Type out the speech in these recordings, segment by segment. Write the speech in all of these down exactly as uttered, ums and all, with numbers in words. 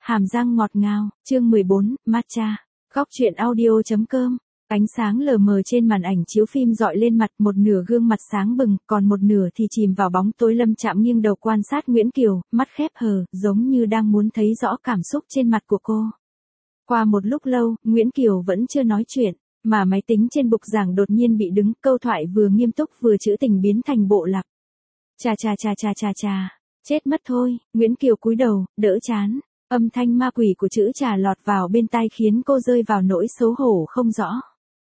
hàm răng ngọt ngào, chương mười bốn, matcha. Góc truyện audio chấm com. Ánh sáng lờ mờ trên màn ảnh chiếu phim dọi lên mặt, một nửa gương mặt sáng bừng, còn một nửa thì chìm vào bóng tối. Lâm Trạm nghiêng đầu quan sát Nguyễn Kiều, mắt khép hờ, giống như đang muốn thấy rõ cảm xúc trên mặt của cô. Qua một lúc lâu, Nguyễn Kiều vẫn chưa nói chuyện, mà máy tính trên bục giảng đột nhiên bị đứng, câu thoại vừa nghiêm túc vừa trữ tình biến thành bộ lạc. Chà chà chà chà chà chà, chết mất thôi. Nguyễn Kiều cúi đầu, đỡ chán. Âm thanh ma quỷ của chữ trà lọt vào bên tai khiến cô rơi vào nỗi xấu hổ không rõ.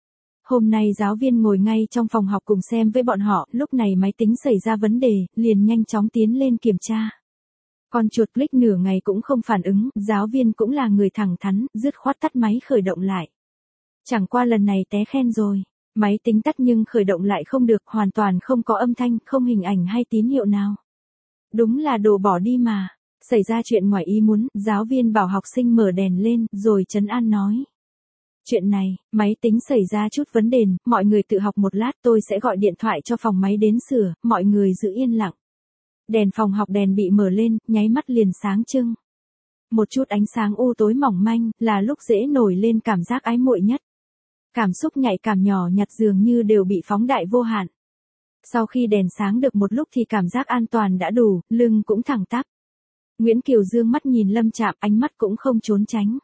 Hôm nay giáo viên ngồi ngay trong phòng học cùng xem với bọn họ, lúc này máy tính xảy ra vấn đề, liền nhanh chóng tiến lên kiểm tra. Con chuột click nửa ngày cũng không phản ứng, giáo viên cũng là người thẳng thắn, dứt khoát tắt máy khởi động lại. Chẳng qua lần này té khen rồi, máy tính tắt nhưng khởi động lại không được, hoàn toàn không có âm thanh, không hình ảnh hay tín hiệu nào. Đúng là đồ bỏ đi mà. Xảy ra chuyện ngoài ý muốn, giáo viên bảo học sinh mở đèn lên, rồi trấn an nói. Chuyện này, máy tính xảy ra chút vấn đề, mọi người tự học một lát, tôi sẽ gọi điện thoại cho phòng máy đến sửa, mọi người giữ yên lặng. Đèn phòng học đèn bị mở lên, nháy mắt liền sáng trưng. Một chút ánh sáng u tối mỏng manh, là lúc dễ nổi lên cảm giác ái muội nhất. Cảm xúc nhạy cảm nhỏ nhặt dường như đều bị phóng đại vô hạn. Sau khi đèn sáng được một lúc thì cảm giác an toàn đã đủ, lưng cũng thẳng tắp. Nguyễn Kiều dương mắt nhìn Lâm Trạm, ánh mắt cũng không trốn tránh.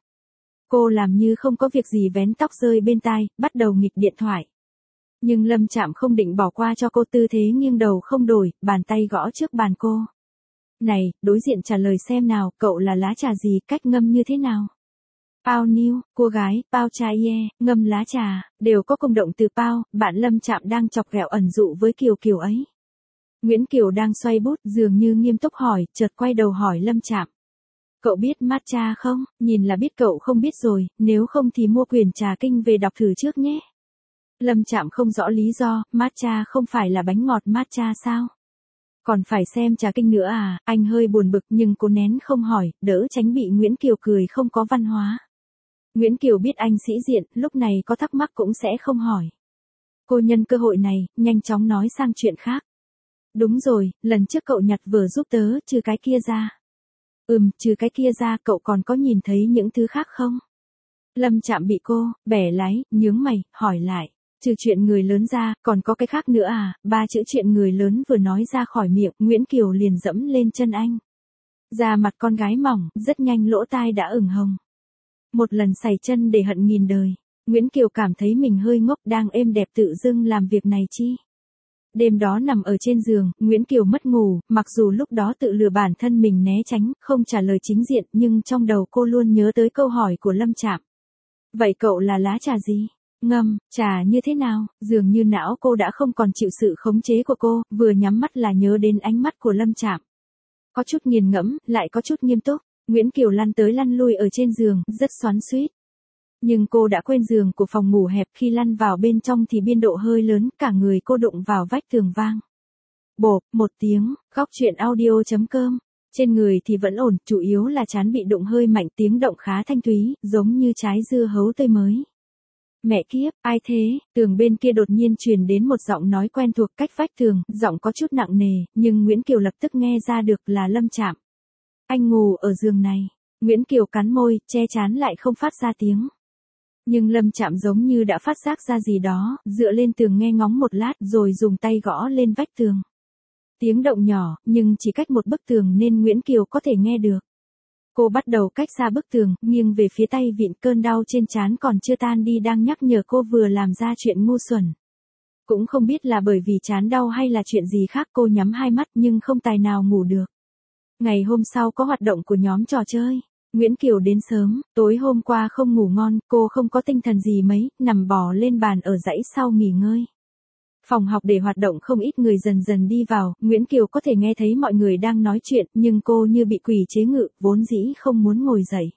Cô làm như không có việc gì vén tóc rơi bên tai, bắt đầu nghịch điện thoại. Nhưng Lâm Trạm không định bỏ qua cho cô, tư thế nghiêng đầu không đổi, bàn tay gõ trước bàn cô. Này, đối diện trả lời xem nào, cậu là lá trà gì, cách ngâm như thế nào? Pao niu, cô gái, pao chai ye, ngâm lá trà, đều có công động từ pao, bạn Lâm Trạm đang chọc ghẹo ẩn dụ với Kiều Kiều ấy. Nguyễn Kiều đang xoay bút, dường như nghiêm túc hỏi, chợt quay đầu hỏi Lâm Trạm. Cậu biết matcha không? Nhìn là biết cậu không biết rồi, nếu không thì mua quyển trà kinh về đọc thử trước nhé. Lâm Trạm không rõ lý do, matcha không phải là bánh ngọt matcha sao? Còn phải xem trà kinh nữa à? Anh hơi buồn bực nhưng cố nén không hỏi, đỡ tránh bị Nguyễn Kiều cười không có văn hóa. Nguyễn Kiều biết anh sĩ diện, lúc này có thắc mắc cũng sẽ không hỏi. Cô nhân cơ hội này, nhanh chóng nói sang chuyện khác. Đúng rồi, lần trước cậu nhặt vở giúp tớ, trừ cái kia ra. Ừm, trừ cái kia ra, cậu còn có nhìn thấy những thứ khác không? Lâm Trạm bị cô, bẻ lái, nhướng mày, hỏi lại. Trừ chuyện người lớn ra, còn có cái khác nữa à? Ba chữ chuyện người lớn vừa nói ra khỏi miệng, Nguyễn Kiều liền dẫm lên chân anh. Da mặt con gái mỏng, rất nhanh lỗ tai đã ửng hồng. Một lần sày chân để hận nghìn đời. Nguyễn Kiều cảm thấy mình hơi ngốc, đang êm đẹp tự dưng làm việc này chi. Đêm đó nằm ở trên giường, Nguyễn Kiều mất ngủ, mặc dù lúc đó tự lừa bản thân mình né tránh, không trả lời chính diện, nhưng trong đầu cô luôn nhớ tới câu hỏi của Lâm Trạm. Vậy cậu là lá trà gì? Ngâm, trà như thế nào? Dường như não cô đã không còn chịu sự khống chế của cô, vừa nhắm mắt là nhớ đến ánh mắt của Lâm Trạm. Có chút nghiền ngẫm, lại có chút nghiêm túc. Nguyễn Kiều lăn tới lăn lui ở trên giường, rất xoắn xuýt. Nhưng cô đã quên giường của phòng ngủ hẹp, khi lăn vào bên trong thì biên độ hơi lớn, cả người cô đụng vào vách tường vang. Bộp, một tiếng, góc truyện audio chấm com. Trên người thì vẫn ổn, chủ yếu là trán bị đụng hơi mạnh, tiếng động khá thanh thúy, giống như trái dưa hấu tươi mới. Mẹ kiếp, ai thế? Tường bên kia đột nhiên truyền đến một giọng nói quen thuộc cách vách tường, giọng có chút nặng nề, nhưng Nguyễn Kiều lập tức nghe ra được là Lâm Trạm. Anh ngủ ở giường này. Nguyễn Kiều cắn môi, che trán lại không phát ra tiếng. Nhưng Lâm Trạm giống như đã phát giác ra gì đó, dựa lên tường nghe ngóng một lát rồi dùng tay gõ lên vách tường. Tiếng động nhỏ, nhưng chỉ cách một bức tường nên Nguyễn Kiều có thể nghe được. Cô bắt đầu cách xa bức tường, nghiêng về phía tay vịn, cơn đau trên trán còn chưa tan đi đang nhắc nhở cô vừa làm ra chuyện ngu xuẩn. Cũng không biết là bởi vì trán đau hay là chuyện gì khác, cô nhắm hai mắt nhưng không tài nào ngủ được. Ngày hôm sau có hoạt động của nhóm trò chơi. Nguyễn Kiều đến sớm, tối hôm qua không ngủ ngon, cô không có tinh thần gì mấy, nằm bò lên bàn ở dãy sau nghỉ ngơi. Phòng học để hoạt động không ít người dần dần đi vào, Nguyễn Kiều có thể nghe thấy mọi người đang nói chuyện, nhưng cô như bị quỷ chế ngự, vốn dĩ không muốn ngồi dậy.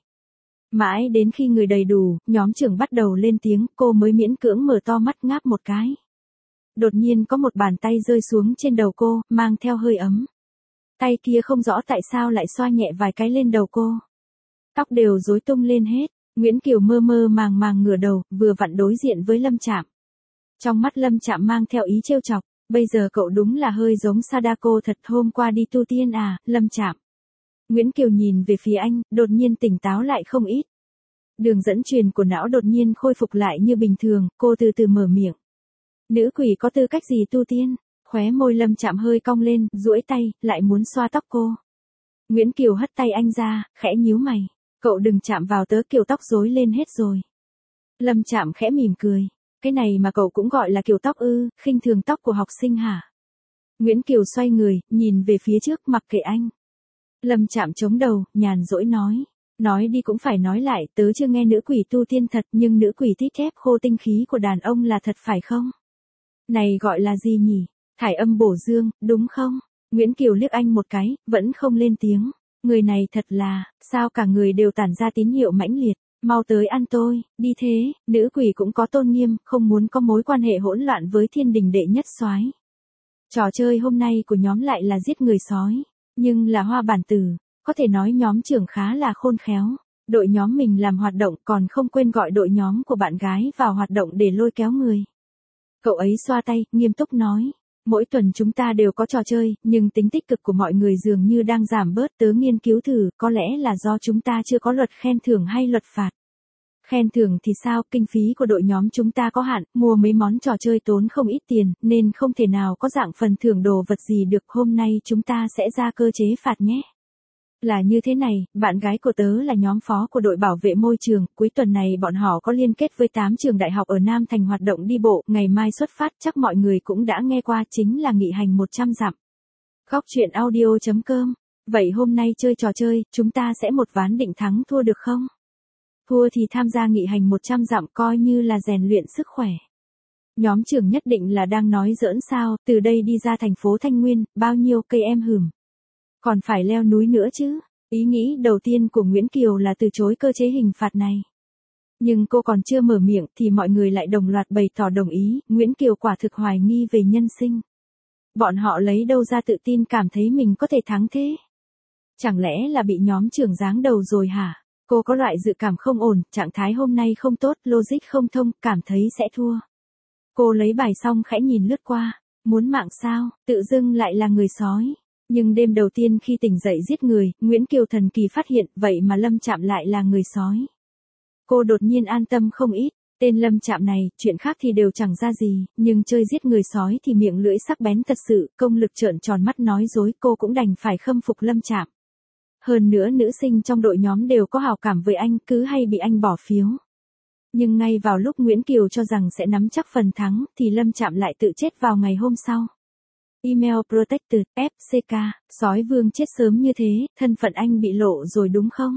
Mãi đến khi người đầy đủ, nhóm trưởng bắt đầu lên tiếng, cô mới miễn cưỡng mở to mắt ngáp một cái. Đột nhiên có một bàn tay rơi xuống trên đầu cô, mang theo hơi ấm. Tay kia không rõ tại sao lại xoa nhẹ vài cái lên đầu cô. Tóc đều rối tung lên hết, Nguyễn Kiều mơ mơ màng màng ngửa đầu, vừa vặn đối diện với Lâm Trạm. Trong mắt Lâm Trạm mang theo ý trêu chọc, bây giờ cậu đúng là hơi giống Sadako thật, hôm qua đi tu tiên à, Lâm Trạm. Nguyễn Kiều nhìn về phía anh, đột nhiên tỉnh táo lại không ít. Đường dẫn truyền của não đột nhiên khôi phục lại như bình thường, cô từ từ mở miệng. Nữ quỷ có tư cách gì tu tiên? Khóe môi Lâm Trạm hơi cong lên, duỗi tay, lại muốn xoa tóc cô. Nguyễn Kiều hất tay anh ra, khẽ nhíu mày. Cậu đừng chạm vào tớ, kiểu tóc rối lên hết rồi. Lâm Trạm khẽ mỉm cười. Cái này mà cậu cũng gọi là kiểu tóc ư, khinh thường tóc của học sinh hả? Nguyễn Kiều xoay người, nhìn về phía trước, mặc kệ anh. Lâm Trạm chống đầu, nhàn rỗi nói. Nói đi cũng phải nói lại, tớ chưa nghe nữ quỷ tu tiên thật, nhưng nữ quỷ tít thép khô tinh khí của đàn ông là thật phải không? Này gọi là gì nhỉ? Thải âm bổ dương, đúng không? Nguyễn Kiều liếc anh một cái, vẫn không lên tiếng. Người này thật là, sao cả người đều tản ra tín hiệu mãnh liệt. Mau tới ăn tôi, đi thế, nữ quỷ cũng có tôn nghiêm, không muốn có mối quan hệ hỗn loạn với thiên đình đệ nhất soái. Trò chơi hôm nay của nhóm lại là giết người sói, nhưng là hoa bản tử, có thể nói nhóm trưởng khá là khôn khéo. Đội nhóm mình làm hoạt động còn không quên gọi đội nhóm của bạn gái vào hoạt động để lôi kéo người. Cậu ấy xoa tay, nghiêm túc nói. Mỗi tuần chúng ta đều có trò chơi, nhưng tính tích cực của mọi người dường như đang giảm bớt. Tớ nghiên cứu thử, có lẽ là do chúng ta chưa có luật khen thưởng hay luật phạt. Khen thưởng thì sao, kinh phí của đội nhóm chúng ta có hạn, mua mấy món trò chơi tốn không ít tiền, nên không thể nào có dạng phần thưởng đồ vật gì được. Hôm nay chúng ta sẽ ra cơ chế phạt nhé. Là như thế này, bạn gái của tớ là nhóm phó của đội bảo vệ môi trường, cuối tuần này bọn họ có liên kết với tám trường đại học ở Nam Thành hoạt động đi bộ, ngày mai xuất phát, chắc mọi người cũng đã nghe qua, chính là nghị hành một trăm dặm. Góc truyện audio chấm com. Vậy hôm nay chơi trò chơi, chúng ta sẽ một ván định thắng thua được không? Thua thì tham gia nghị hành một trăm dặm, coi như là rèn luyện sức khỏe. Nhóm trưởng nhất định là đang nói giỡn sao, từ đây đi ra thành phố Thanh Nguyên, bao nhiêu cây em hừm. Còn phải leo núi nữa chứ. Ý nghĩ đầu tiên của Nguyễn Kiều là từ chối cơ chế hình phạt này. Nhưng cô còn chưa mở miệng thì mọi người lại đồng loạt bày tỏ đồng ý. Nguyễn Kiều quả thực hoài nghi về nhân sinh. Bọn họ lấy đâu ra tự tin cảm thấy mình có thể thắng thế? Chẳng lẽ là bị nhóm trưởng giáng đầu rồi hả? Cô có loại dự cảm không ổn, trạng thái hôm nay không tốt, logic không thông, cảm thấy sẽ thua. Cô lấy bài xong khẽ nhìn lướt qua. Muốn mạng sao, tự dưng lại là người sói. Nhưng đêm đầu tiên khi tỉnh dậy giết người, Nguyễn Kiều thần kỳ phát hiện, vậy mà Lâm Trạm lại là người sói. Cô đột nhiên an tâm không ít, tên Lâm Trạm này, chuyện khác thì đều chẳng ra gì, nhưng chơi giết người sói thì miệng lưỡi sắc bén thật sự, công lực trợn tròn mắt nói dối, cô cũng đành phải khâm phục Lâm Trạm. Hơn nữa nữ sinh trong đội nhóm đều có hào cảm với anh, cứ hay bị anh bỏ phiếu. Nhưng ngay vào lúc Nguyễn Kiều cho rằng sẽ nắm chắc phần thắng, thì Lâm Trạm lại tự chết vào ngày hôm sau. Email Protected, ép xê ca, sói vương chết sớm như thế, thân phận anh bị lộ rồi đúng không?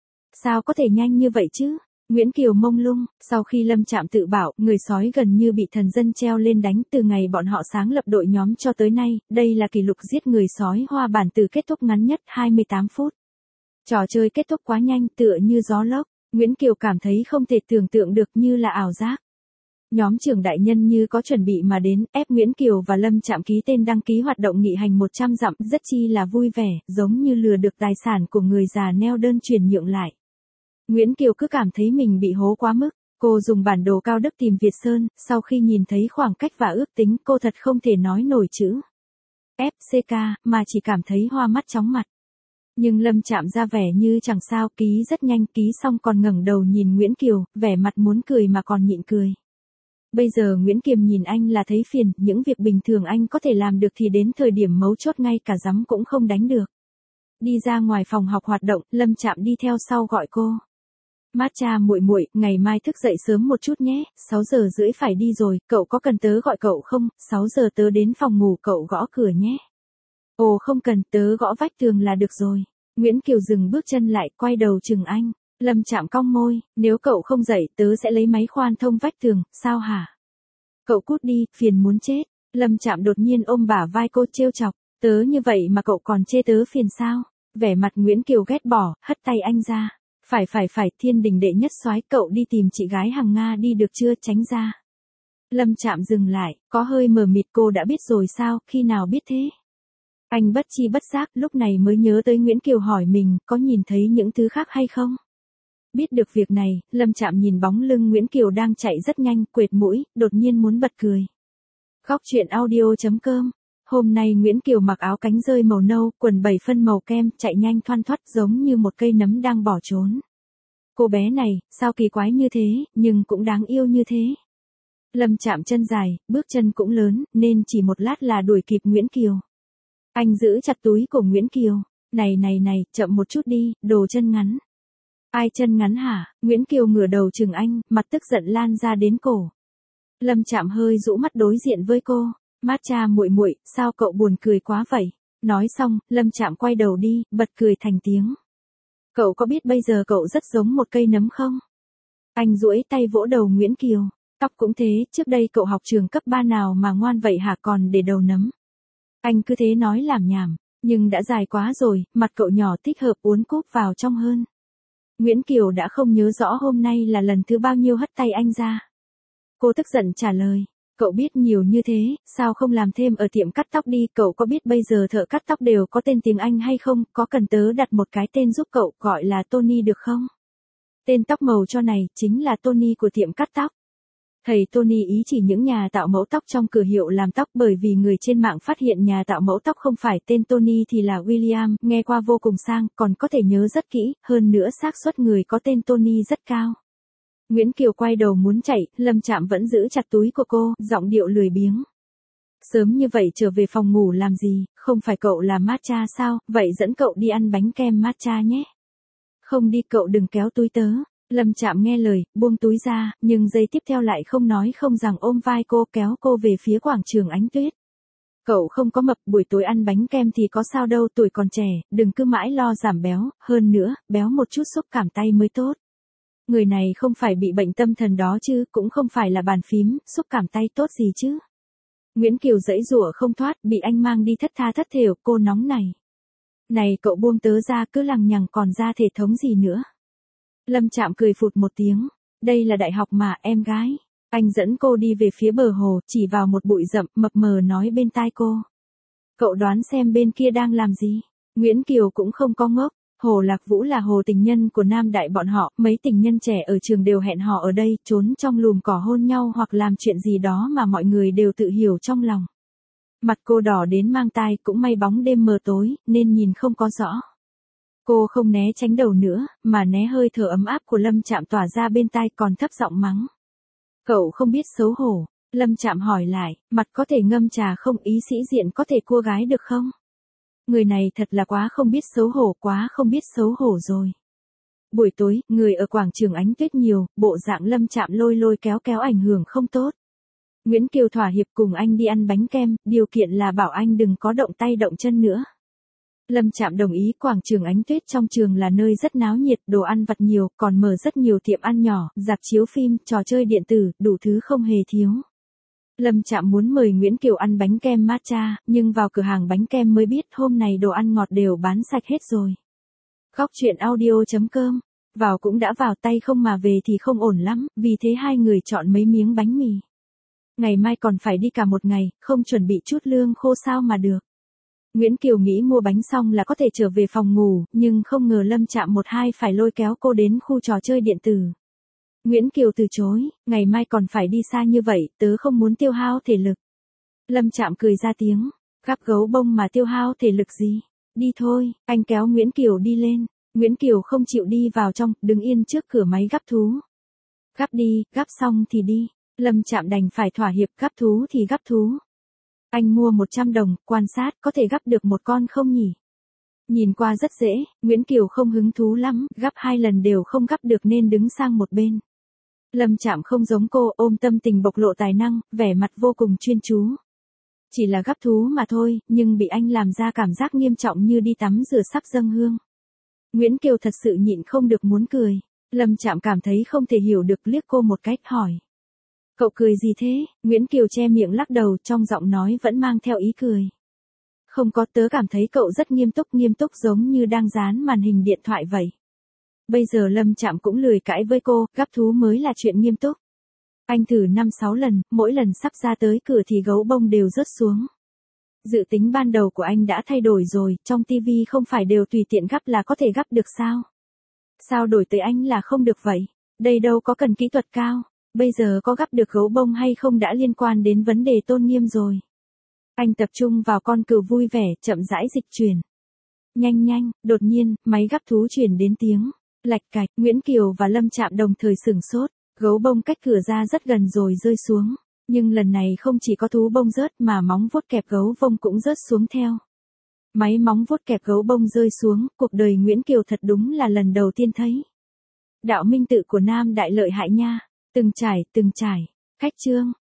Sao có thể nhanh như vậy chứ? Nguyễn Kiều mông lung, sau khi Lâm Trạm tự bảo, người sói gần như bị thần dân treo lên đánh từ ngày bọn họ sáng lập đội nhóm cho tới nay, đây là kỷ lục giết người sói hoa bản từ kết thúc ngắn nhất hai mươi tám phút. Trò chơi kết thúc quá nhanh tựa như gió lốc, Nguyễn Kiều cảm thấy không thể tưởng tượng được như là ảo giác. Nhóm trưởng đại nhân như có chuẩn bị mà đến, ép Nguyễn Kiều và Lâm Trạm ký tên đăng ký hoạt động nghị hành một trăm dặm, rất chi là vui vẻ, giống như lừa được tài sản của người già neo đơn chuyển nhượng lại. Nguyễn Kiều cứ cảm thấy mình bị hố quá mức, cô dùng bản đồ cao đức tìm Việt Sơn, sau khi nhìn thấy khoảng cách và ước tính, cô thật không thể nói nổi chữ ép xê ca, mà chỉ cảm thấy hoa mắt chóng mặt. Nhưng Lâm Trạm ra vẻ như chẳng sao, ký rất nhanh, ký xong còn ngẩng đầu nhìn Nguyễn Kiều, vẻ mặt muốn cười mà còn nhịn cười. Bây giờ Nguyễn Kiều nhìn anh là thấy phiền, những việc bình thường anh có thể làm được thì đến thời điểm mấu chốt ngay cả giấm cũng không đánh được. Đi ra ngoài phòng học hoạt động, Lâm Trạm đi theo sau gọi cô. Matcha muội muội, ngày mai thức dậy sớm một chút nhé, sáu giờ rưỡi phải đi rồi, cậu có cần tớ gọi cậu không? sáu giờ tớ đến phòng ngủ cậu gõ cửa nhé. Ồ không cần, tớ gõ vách tường là được rồi. Nguyễn Kiều dừng bước chân lại, quay đầu chừng anh. Lâm Trạm cong môi, nếu cậu không dậy tớ sẽ lấy máy khoan thông vách tường, sao hả? Cậu cút đi, phiền muốn chết. Lâm Trạm đột nhiên ôm bả vai cô trêu chọc, tớ như vậy mà cậu còn chê tớ phiền sao? Vẻ mặt Nguyễn Kiều ghét bỏ, hất tay anh ra. Phải phải phải, thiên đình đệ nhất soái, cậu đi tìm chị gái hàng Nga đi được chưa, tránh ra. Lâm Trạm dừng lại, có hơi mờ mịt, cô đã biết rồi sao, khi nào biết thế? Anh bất chi bất giác, lúc này mới nhớ tới Nguyễn Kiều hỏi mình, có nhìn thấy những thứ khác hay không? Biết được việc này, Lâm Trạm nhìn bóng lưng Nguyễn Kiều đang chạy rất nhanh, quệt mũi, đột nhiên muốn bật cười. Góc truyện audio chấm com Hôm nay Nguyễn Kiều mặc áo cánh rơi màu nâu, quần bảy phân màu kem, chạy nhanh thoăn thoắt giống như một cây nấm đang bỏ trốn. Cô bé này, sao kỳ quái như thế, nhưng cũng đáng yêu như thế. Lâm Trạm chân dài, bước chân cũng lớn, nên chỉ một lát là đuổi kịp Nguyễn Kiều. Anh giữ chặt túi của Nguyễn Kiều. Này này này, chậm một chút đi, đồ chân ngắn. Ai chân ngắn hả? Nguyễn Kiều ngửa đầu chừng anh, mặt tức giận lan ra đến cổ. Lâm Trạm hơi rũ mắt đối diện với cô. Matcha muội muội, sao cậu buồn cười quá vậy? Nói xong, Lâm Trạm quay đầu đi, bật cười thành tiếng. Cậu có biết bây giờ cậu rất giống một cây nấm không? Anh duỗi tay vỗ đầu Nguyễn Kiều. Tóc cũng thế, trước đây cậu học trường cấp ba nào mà ngoan vậy hả, còn để đầu nấm? Anh cứ thế nói làm nhảm, nhưng đã dài quá rồi, mặt cậu nhỏ thích hợp uốn cúp vào trong hơn. Nguyễn Kiều đã không nhớ rõ hôm nay là lần thứ bao nhiêu hất tay anh ra. Cô tức giận trả lời, cậu biết nhiều như thế, sao không làm thêm ở tiệm cắt tóc đi, cậu có biết bây giờ thợ cắt tóc đều có tên tiếng Anh hay không, có cần tớ đặt một cái tên giúp cậu, gọi là Tony được không? Tên tóc màu cho này, chính là Tony của tiệm cắt tóc. Thầy Tony ý chỉ những nhà tạo mẫu tóc trong cửa hiệu làm tóc, bởi vì người trên mạng phát hiện nhà tạo mẫu tóc không phải tên Tony thì là William, nghe qua vô cùng sang, còn có thể nhớ rất kỹ, hơn nữa xác suất người có tên Tony rất cao. Nguyễn Kiều quay đầu muốn chạy, Lâm Trạm vẫn giữ chặt túi của cô, giọng điệu lười biếng. Sớm như vậy trở về phòng ngủ làm gì, không phải cậu là matcha sao, vậy dẫn cậu đi ăn bánh kem matcha nhé. Không đi, cậu đừng kéo túi tớ. Lâm Trạm nghe lời, buông túi ra, nhưng giây tiếp theo lại không nói không rằng ôm vai cô, kéo cô về phía quảng trường Ánh Tuyết. Cậu không có mập, buổi tối ăn bánh kem thì có sao đâu, tuổi còn trẻ, đừng cứ mãi lo giảm béo, hơn nữa, béo một chút xúc cảm tay mới tốt. Người này không phải bị bệnh tâm thần đó chứ, cũng không phải là bàn phím, xúc cảm tay tốt gì chứ. Nguyễn Kiều giãy giụa không thoát, bị anh mang đi thất tha thất thểu, cô nóng này. Này cậu buông tớ ra, cứ lằng nhằng còn ra thể thống gì nữa. Lâm Trạm cười phụt một tiếng, đây là đại học mà, em gái. Anh dẫn cô đi về phía bờ hồ, chỉ vào một bụi rậm, mập mờ nói bên tai cô. Cậu đoán xem bên kia đang làm gì? Nguyễn Kiều cũng không có ngốc. Hồ Lạc Vũ là hồ tình nhân của Nam Đại bọn họ, mấy tình nhân trẻ ở trường đều hẹn hò ở đây, trốn trong lùm cỏ hôn nhau hoặc làm chuyện gì đó mà mọi người đều tự hiểu trong lòng. Mặt cô đỏ đến mang tai, cũng may bóng đêm mờ tối, nên nhìn không có rõ. Cô không né tránh đầu nữa, mà né hơi thở ấm áp của Lâm Trạm tỏa ra bên tai, còn thấp giọng mắng. Cậu không biết xấu hổ. Lâm Trạm hỏi lại, mặt có thể ngâm trà không, ý sĩ diện có thể cua gái được không? Người này thật là quá không biết xấu hổ, quá không biết xấu hổ rồi. Buổi tối, người ở quảng trường Ánh Tuyết nhiều, bộ dạng Lâm Trạm lôi lôi kéo kéo ảnh hưởng không tốt. Nguyễn Kiều thỏa hiệp cùng anh đi ăn bánh kem, điều kiện là bảo anh đừng có động tay động chân nữa. Lâm Trạm đồng ý. Quảng trường Ánh Tuyết trong trường là nơi rất náo nhiệt, đồ ăn vặt nhiều, còn mở rất nhiều tiệm ăn nhỏ, rạp chiếu phim, trò chơi điện tử, đủ thứ không hề thiếu. Lâm Trạm muốn mời Nguyễn Kiều ăn bánh kem matcha, nhưng vào cửa hàng bánh kem mới biết hôm nay đồ ăn ngọt đều bán sạch hết rồi. Góc truyện audio chấm com, vào cũng đã vào, tay không mà về thì không ổn lắm, vì thế hai người chọn mấy miếng bánh mì. Ngày mai còn phải đi cả một ngày, không chuẩn bị chút lương khô sao mà được. Nguyễn Kiều nghĩ mua bánh xong là có thể trở về phòng ngủ, nhưng không ngờ Lâm Trạm một hai phải lôi kéo cô đến khu trò chơi điện tử. Nguyễn Kiều từ chối, ngày mai còn phải đi xa như vậy, tớ không muốn tiêu hao thể lực. Lâm Trạm cười ra tiếng, gắp gấu bông mà tiêu hao thể lực gì, đi thôi, anh kéo Nguyễn Kiều đi lên. Nguyễn Kiều không chịu đi vào trong, đứng yên trước cửa máy gắp thú. Gắp đi, gắp xong thì đi. Lâm Trạm đành phải thỏa hiệp, gắp thú thì gắp thú. Anh mua một trăm đồng, quan sát, có thể gắp được một con không nhỉ? Nhìn qua rất dễ, Nguyễn Kiều không hứng thú lắm, gắp hai lần đều không gắp được nên đứng sang một bên. Lâm Trạm không giống cô, ôm tâm tình bộc lộ tài năng, vẻ mặt vô cùng chuyên chú. Chỉ là gắp thú mà thôi, nhưng bị anh làm ra cảm giác nghiêm trọng như đi tắm rửa sắp dâng hương. Nguyễn Kiều thật sự nhịn không được muốn cười. Lâm Trạm cảm thấy không thể hiểu được, liếc cô một cách, hỏi. Cậu cười gì thế? Nguyễn Kiều che miệng lắc đầu, trong giọng nói vẫn mang theo ý cười. Không có, tớ cảm thấy cậu rất nghiêm túc, nghiêm túc giống như đang dán màn hình điện thoại vậy. Bây giờ Lâm Trạm cũng lười cãi với cô, gắp thú mới là chuyện nghiêm túc. Anh thử năm sáu lần, mỗi lần sắp ra tới cửa thì gấu bông đều rớt xuống. Dự tính ban đầu của anh đã thay đổi rồi, trong tivi không phải đều tùy tiện gắp là có thể gắp được sao? Sao đổi tới anh là không được vậy? Đây đâu có cần kỹ thuật cao, bây giờ có gắp được gấu bông hay không đã liên quan đến vấn đề tôn nghiêm rồi. Anh tập trung vào con cừu vui vẻ, chậm rãi dịch chuyển. Nhanh nhanh, đột nhiên, máy gắp thú chuyển đến tiếng. Lạch cạch, Nguyễn Kiều và Lâm Trạm đồng thời sửng sốt. Gấu bông cách cửa ra rất gần rồi rơi xuống. Nhưng lần này không chỉ có thú bông rớt mà móng vuốt kẹp gấu bông cũng rớt xuống theo. Máy móng vuốt kẹp gấu bông rơi xuống, cuộc đời Nguyễn Kiều thật đúng là lần đầu tiên thấy. Đạo minh tự của Nam Đại lợi hại nha. Từng trải, từng trải. Khách chương.